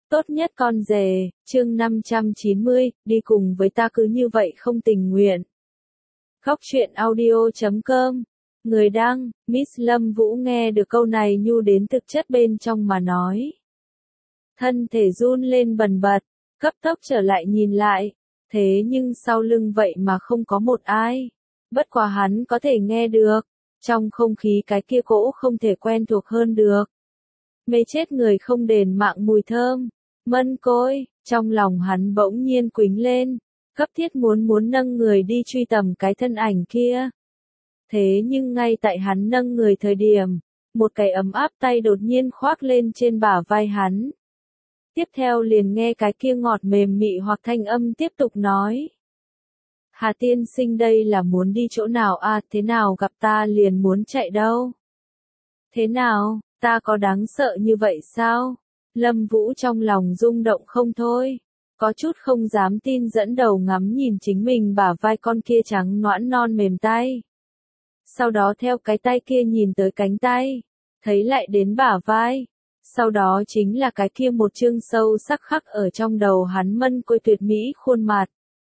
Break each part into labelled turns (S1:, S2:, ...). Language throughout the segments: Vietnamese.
S1: Tốt nhất con rể, chương 590, đi cùng với ta cứ như vậy không tình nguyện. Góc truyện audio.com. Người đăng, Miss Lâm Vũ nghe được câu này nhu đến thực chất bên trong mà nói. Thân thể run lên bần bật, cấp tốc trở lại nhìn lại, thế nhưng sau lưng vậy mà không có một ai. Bất quá hắn có thể nghe được, trong không khí cái kia cỗ không thể quen thuộc hơn được. Mê chết người không đền mạng mùi thơm. Mân Côi, trong lòng hắn bỗng nhiên quĩnh lên, cấp thiết muốn nâng người đi truy tầm cái thân ảnh kia. Thế nhưng ngay tại hắn nâng người thời điểm, một cái ấm áp tay đột nhiên khoác lên trên bả vai hắn. Tiếp theo liền nghe cái kia ngọt mềm mị hoặc thanh âm tiếp tục nói. Hà tiên sinh đây là muốn đi chỗ nào à, thế nào gặp ta liền muốn chạy đâu? Thế nào, ta có đáng sợ như vậy sao? Lâm Vũ trong lòng rung động không thôi, có chút không dám tin dẫn đầu ngắm nhìn chính mình bả vai con kia trắng nõn non mềm tay. Sau đó theo cái tay kia nhìn tới cánh tay, thấy lại đến bả vai, sau đó chính là cái kia một chương sâu sắc khắc ở trong đầu hắn Mân Côi tuyệt mỹ khuôn mặt.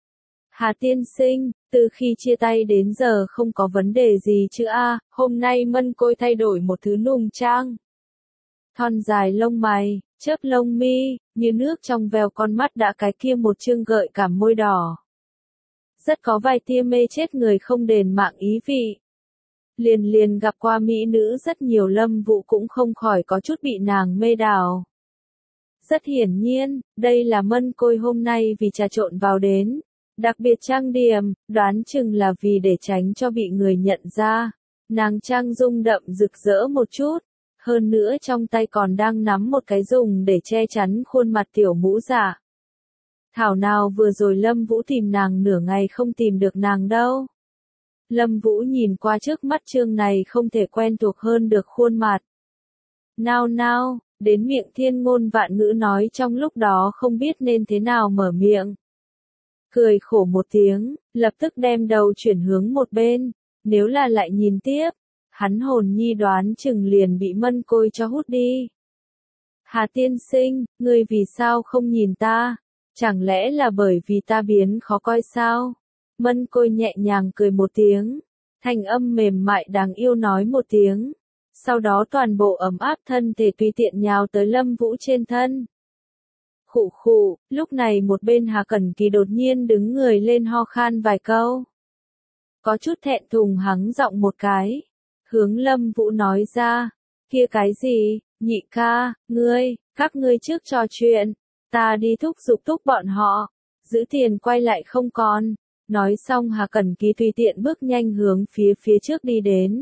S1: Hà tiên sinh, từ khi chia tay đến giờ không có vấn đề gì chứ a? Hôm nay Mân Côi thay đổi một thứ nùng trang. Thon dài lông mày, chớp lông mi, như nước trong veo con mắt đã cái kia một chương gợi cảm môi đỏ. Rất có vài tia mê chết người không đền mạng ý vị. Liền gặp qua mỹ nữ rất nhiều, Lâm Vũ cũng không khỏi có chút bị nàng mê đảo. Rất hiển nhiên, đây là Mân Côi hôm nay vì trà trộn vào đến. Đặc biệt trang điểm, đoán chừng là vì để tránh cho bị người nhận ra. Nàng trang dung đậm rực rỡ một chút. Hơn nữa trong tay còn đang nắm một cái dùng để che chắn khuôn mặt tiểu mũ dạ. Thảo nào vừa rồi Lâm Vũ tìm nàng nửa ngày không tìm được nàng đâu. Lâm Vũ nhìn qua trước mắt chương này không thể quen thuộc hơn được khuôn mặt. Nào, đến miệng thiên ngôn vạn ngữ nói trong lúc đó không biết nên thế nào mở miệng. Cười khổ một tiếng, lập tức đem đầu chuyển hướng một bên, nếu là lại nhìn tiếp. Hắn hồn nhi đoán chừng liền bị Mân Côi cho hút đi. Hà tiên sinh, ngươi vì sao không nhìn ta? Chẳng lẽ là bởi vì ta biến khó coi sao? Mân Côi nhẹ nhàng cười một tiếng, thanh âm mềm mại đáng yêu nói một tiếng. Sau đó toàn bộ ấm áp thân thể tùy tiện nhào tới Lâm Vũ trên thân. Khụ, lúc này một bên Hà Cẩn Kỳ đột nhiên đứng người lên ho khan vài câu. Có chút thẹn thùng hắng giọng một cái. Hướng Lâm Vũ nói ra, kia cái gì, nhị ca, các ngươi trước trò chuyện, ta đi thúc giục bọn họ, giữ tiền quay lại không còn. Nói xong Hà Cẩn Kỳ tùy tiện bước nhanh hướng phía trước đi đến.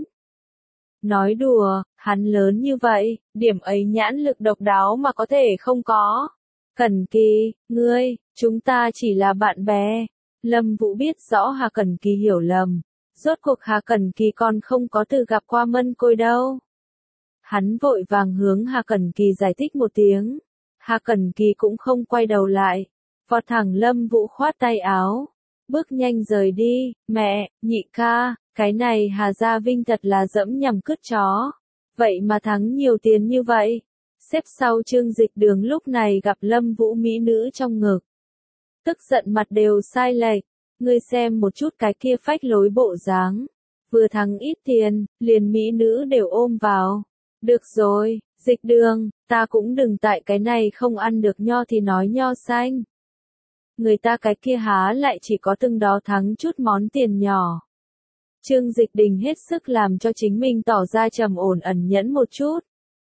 S1: Nói đùa, hắn lớn như vậy, điểm ấy nhãn lực độc đáo mà có thể không có. Cẩn Kỳ, chúng ta chỉ là bạn bè. Lâm Vũ biết rõ Hà Cẩn Kỳ hiểu lầm. Rốt cuộc Hà Cẩn Kỳ còn không có từ gặp qua Mân Côi đâu. Hắn vội vàng hướng Hà Cẩn Kỳ giải thích một tiếng. Hà Cẩn Kỳ cũng không quay đầu lại. Vọt thẳng Lâm Vũ khoát tay áo. Bước nhanh rời đi. Mẹ, nhị ca, cái này Hà Gia Vinh thật là dẫm nhằm cứt chó. Vậy mà thắng nhiều tiền như vậy. Xếp sau Trương Dịch Đường lúc này gặp Lâm Vũ mỹ nữ trong ngực. Tức giận mặt đều sai lệch. Ngươi xem một chút cái kia phách lối bộ dáng. Vừa thắng ít tiền, liền mỹ nữ đều ôm vào. Được rồi, Dịch Đường, ta cũng đừng tại cái này không ăn được nho thì nói nho xanh. Người ta cái kia há lại chỉ có từng đó thắng chút món tiền nhỏ. Trương Dịch Đình hết sức làm cho chính mình tỏ ra trầm ổn ẩn nhẫn một chút.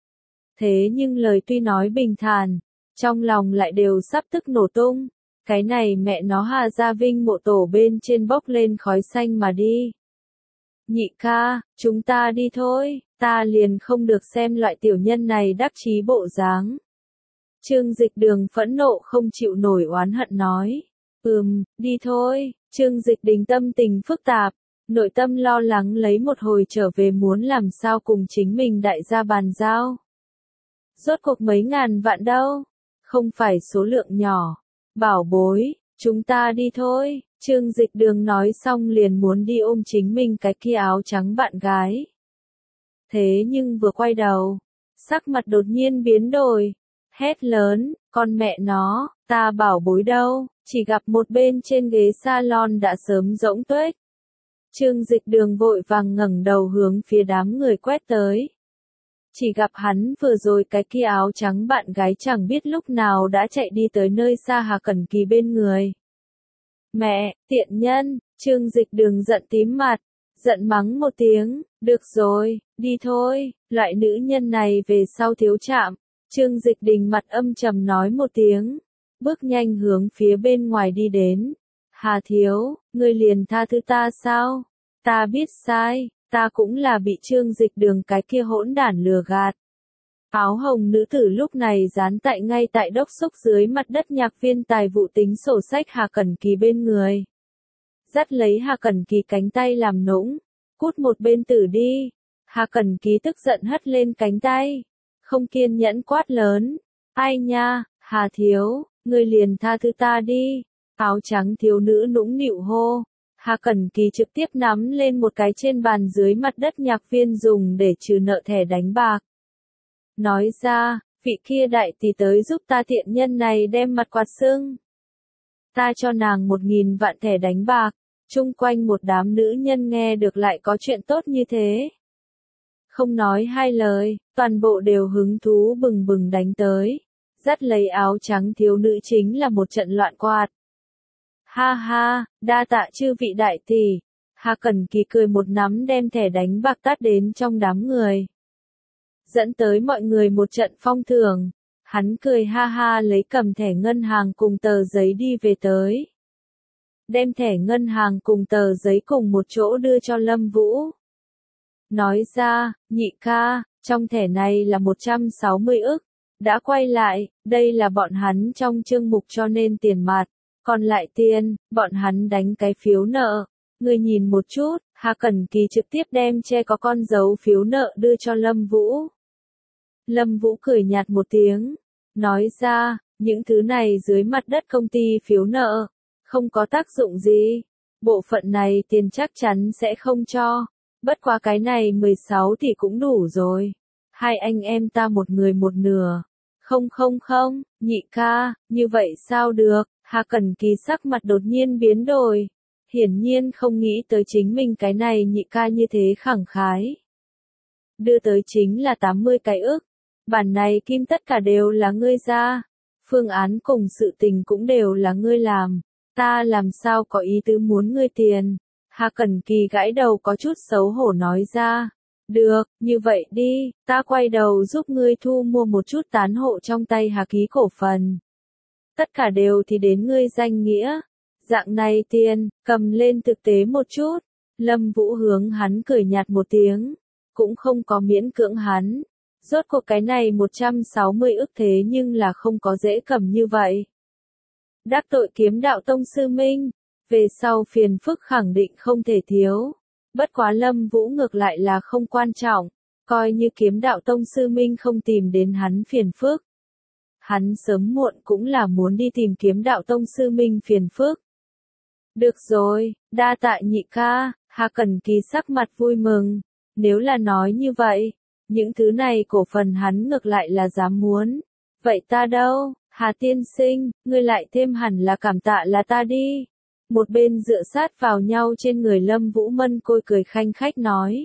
S1: Thế nhưng lời tuy nói bình thản, trong lòng lại đều sắp tức nổ tung. Cái này mẹ nó Hà Gia Vinh mộ tổ bên trên bốc lên khói xanh mà đi. Nhị ca, chúng ta đi thôi, ta liền không được xem loại tiểu nhân này đắc chí bộ dáng. Trương Dịch Đường phẫn nộ không chịu nổi oán hận nói. Đi thôi. Trương Dịch Đình tâm tình phức tạp, nội tâm lo lắng lấy một hồi trở về muốn làm sao cùng chính mình đại gia bàn giao. Rốt cuộc mấy ngàn vạn đâu, không phải số lượng nhỏ. Bảo bối, chúng ta đi thôi. Trương Dịch Đường nói xong liền muốn đi ôm chính mình cái kia áo trắng bạn gái. Thế nhưng vừa quay đầu, sắc mặt đột nhiên biến đổi, hét lớn, Con mẹ nó, ta bảo bối đâu, chỉ gặp một bên trên ghế salon đã sớm rỗng tuếch. Trương Dịch Đường vội vàng ngẩng đầu hướng phía đám người quét tới. Chỉ gặp hắn vừa rồi cái kia áo trắng bạn gái chẳng biết lúc nào đã chạy đi tới nơi xa Hà Cẩn Kỳ bên người. Mẹ, tiện nhân, Trương Dịch Đường giận tím mặt, giận mắng một tiếng, được rồi, đi thôi, loại nữ nhân này về sau thiếu chạm. Trương Dịch Đình mặt âm trầm nói một tiếng, bước nhanh hướng phía bên ngoài đi đến. Hà thiếu, ngươi liền tha thứ ta sao? Ta biết sai, ta cũng là bị Trương Dịch Đường cái kia hỗn đản lừa gạt. Áo hồng nữ tử lúc này dán tại ngay tại đốc xúc dưới mặt đất nhạc viên tài vụ tính sổ sách Hà Cẩn Kỳ bên người. Dắt lấy Hà Cẩn Kỳ cánh tay làm nũng, cút một bên tử đi. Hà Cẩn Kỳ tức giận hất lên cánh tay, không kiên nhẫn quát lớn, ai nha, Hà thiếu, ngươi liền tha thứ ta đi. Áo trắng thiếu nữ nũng nịu hô. Hà Cẩn Kỳ trực tiếp nắm lên một cái trên bàn dưới mặt đất nhạc viên dùng để trừ nợ thẻ đánh bạc. Nói ra, vị kia đại tỷ tới giúp ta tiện nhân này đem mặt quạt sưng. Ta cho nàng 1.000 vạn thẻ đánh bạc. Chung quanh một đám nữ nhân nghe được lại có chuyện tốt như thế. Không nói hai lời, toàn bộ đều hứng thú bừng bừng đánh tới. Dắt lấy áo trắng thiếu nữ chính là một trận loạn quạt. Ha ha, đa tạ chư vị đại tỷ. Hà Cẩn Kỳ cười một nắm đem thẻ đánh bạc tát đến trong đám người. Dẫn tới mọi người một trận phong thưởng. Hắn cười ha ha lấy cầm thẻ ngân hàng cùng tờ giấy đi về tới. Đem thẻ ngân hàng cùng tờ giấy cùng một chỗ đưa cho Lâm Vũ. Nói ra, nhị ca, trong thẻ này là 160 ức. Đã quay lại, đây là bọn hắn trong chương mục cho nên tiền mặt. Còn lại tiền, bọn hắn đánh cái phiếu nợ. Người nhìn một chút, Hà Cẩn Kỳ trực tiếp đem che có con dấu phiếu nợ đưa cho Lâm Vũ. Lâm Vũ cười nhạt một tiếng. Nói ra, những thứ này dưới mặt đất công ty phiếu nợ. Không có tác dụng gì. Bộ phận này tiền chắc chắn sẽ không cho. Bất quá cái này 16 thì cũng đủ rồi. Hai anh em ta một người một nửa. Không, nhị ca, như vậy sao được? Hà Cẩn Kỳ sắc mặt đột nhiên biến đổi. Hiển nhiên không nghĩ tới chính mình cái này nhị ca như thế khẳng khái. Đưa tới chính là 80 cái ức. Bản này kim tất cả đều là ngươi ra. Phương án cùng sự tình cũng đều là ngươi làm. Ta làm sao có ý tứ muốn ngươi tiền. Hà Cẩn Kỳ gãi đầu có chút xấu hổ nói ra. Được, như vậy đi, ta quay đầu giúp ngươi thu mua một chút tán hộ trong tay Hà ký cổ phần. Tất cả đều thì đến ngươi danh nghĩa. Dạng này tiền, cầm lên thực tế một chút. Lâm Vũ hướng hắn cười nhạt một tiếng. Cũng không có miễn cưỡng hắn. Rốt cuộc cái này 160 ức thế nhưng là không có dễ cầm như vậy. Đắc tội Kiếm Đạo Tông sư Minh. Về sau phiền phức khẳng định không thể thiếu. Bất quá Lâm Vũ ngược lại là không quan trọng. Coi như Kiếm Đạo Tông sư Minh không tìm đến hắn phiền phức. Hắn sớm muộn cũng là muốn đi tìm Kiếm Đạo Tông sư Minh phiền phức. Được rồi, đa tạ nhị ca. Hà Cẩn Kỳ sắc mặt vui mừng. Nếu là nói như vậy, những thứ này cổ phần hắn ngược lại là dám muốn. Vậy ta đâu, Hà tiên sinh, ngươi lại thêm hẳn là cảm tạ là ta đi. Một bên dựa sát vào nhau trên người Lâm Vũ Mân Côi cười khanh khách nói.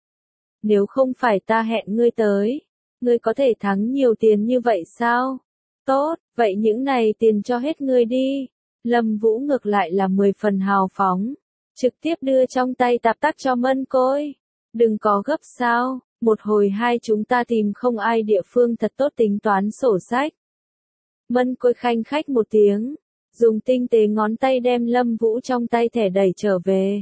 S1: Nếu không phải ta hẹn ngươi tới, ngươi có thể thắng nhiều tiền như vậy sao? Tốt, vậy những này tiền cho hết ngươi đi. Lâm Vũ ngược lại là 10 phần hào phóng. Trực tiếp đưa trong tay tạp tắc cho Mân Côi. Đừng có gấp sao, một hồi hai chúng ta tìm không ai địa phương thật tốt tính toán sổ sách. Mân Côi khanh khách một tiếng. Dùng tinh tế ngón tay đem Lâm Vũ trong tay thẻ đẩy trở về.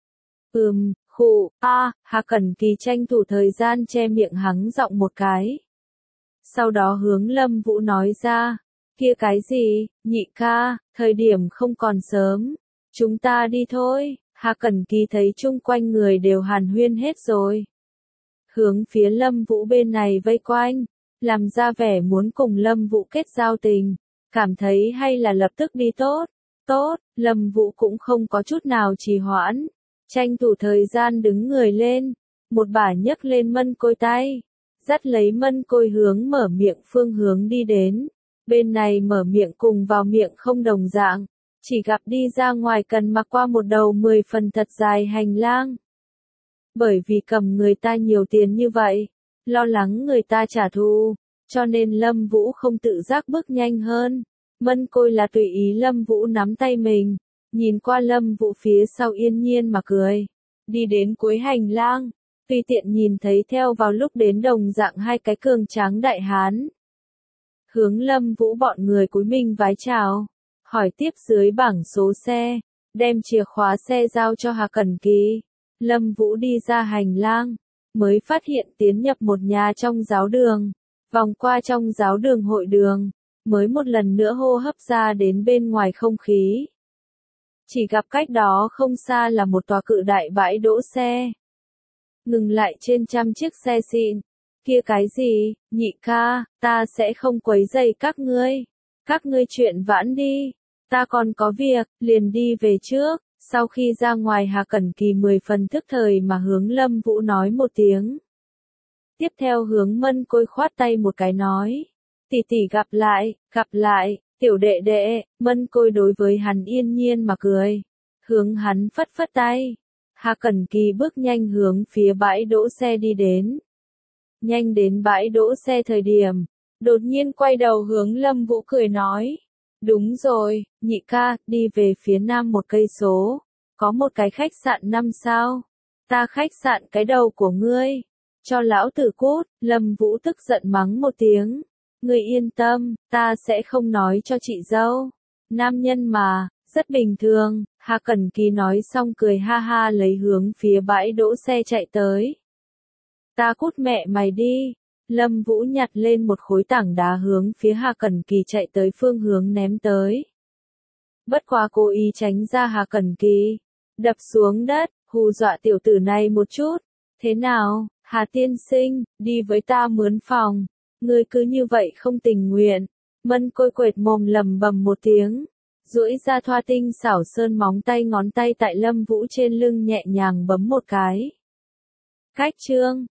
S1: Hà Cẩn Kỳ tranh thủ thời gian che miệng hắng giọng một cái. Sau đó hướng Lâm Vũ nói ra, kia cái gì, nhị ca, thời điểm không còn sớm. Chúng ta đi thôi. Hà Cẩn Kỳ thấy chung quanh người đều hàn huyên hết rồi. Hướng phía Lâm Vũ bên này vây quanh, làm ra vẻ muốn cùng Lâm Vũ kết giao tình. Cảm thấy hay là lập tức đi tốt. Tốt, Lâm Vũ cũng không có chút nào trì hoãn. Tranh thủ thời gian đứng người lên. Một bả nhấc lên Mân Côi tay. Dắt lấy Mân Côi hướng mở miệng phương hướng đi đến. Bên này mở miệng cùng vào miệng không đồng dạng, chỉ gặp đi ra ngoài cần mặc qua một đầu 10 phần thật dài hành lang. Bởi vì cầm người ta nhiều tiền như vậy, lo lắng người ta trả thù, cho nên Lâm Vũ không tự giác bước nhanh hơn. Mân Côi là tùy ý Lâm Vũ nắm tay mình, nhìn qua Lâm Vũ phía sau yên nhiên mà cười. Đi đến cuối hành lang, tùy tiện nhìn thấy theo vào lúc đến đồng dạng hai cái cường tráng đại hán. Hướng Lâm Vũ bọn người cúi mình vái chào, hỏi tiếp dưới bảng số xe, đem chìa khóa xe giao cho Hà Cẩn Kỳ. Lâm Vũ đi ra hành lang, mới phát hiện tiến nhập một nhà trong giáo đường, vòng qua trong giáo đường hội đường, mới một lần nữa hô hấp ra đến bên ngoài không khí. Chỉ gặp cách đó không xa là một tòa cự đại bãi đỗ xe. Ngừng lại trên trăm chiếc xe xịn. Kia cái gì, nhị ca, ta sẽ không quấy rầy các ngươi. Các ngươi chuyện vãn đi. Ta còn có việc, liền đi về trước. Sau khi ra ngoài Hà Cẩn Kỳ 10 phần thức thời mà hướng Lâm Vũ nói một tiếng. Tiếp theo hướng Mân Côi khoát tay một cái nói. Tỷ tỷ gặp lại, tiểu đệ đệ. Mân Côi đối với hắn yên nhiên mà cười. Hướng hắn phất phất tay. Hà Cẩn Kỳ bước nhanh hướng phía bãi đỗ xe đi đến. Nhanh đến bãi đỗ xe thời điểm, đột nhiên quay đầu hướng Lâm Vũ cười nói. Đúng rồi, nhị ca, đi về phía nam 1 cây số, có một cái khách sạn 5 sao. Ta khách sạn cái đầu của ngươi. Cho lão tử cút, Lâm Vũ tức giận mắng một tiếng. Ngươi yên tâm, ta sẽ không nói cho chị dâu. Nam nhân mà, rất bình thường. Hà Cẩn Kỳ nói xong cười ha ha lấy hướng phía bãi đỗ xe chạy tới. Ta cút mẹ mày đi. Lâm Vũ nhặt lên một khối tảng đá hướng phía Hà Cẩn Kỳ chạy tới phương hướng ném tới. Bất quá cố ý tránh ra Hà Cẩn Kỳ, đập xuống đất, hù dọa tiểu tử này một chút. Thế nào, Hà tiên sinh, đi với ta mướn phòng. Ngươi cứ như vậy không tình nguyện. Mân Côi quệt mồm lầm bầm một tiếng, duỗi ra thoa tinh xảo sơn móng tay ngón tay tại Lâm Vũ trên lưng nhẹ nhàng bấm một cái. Cách chương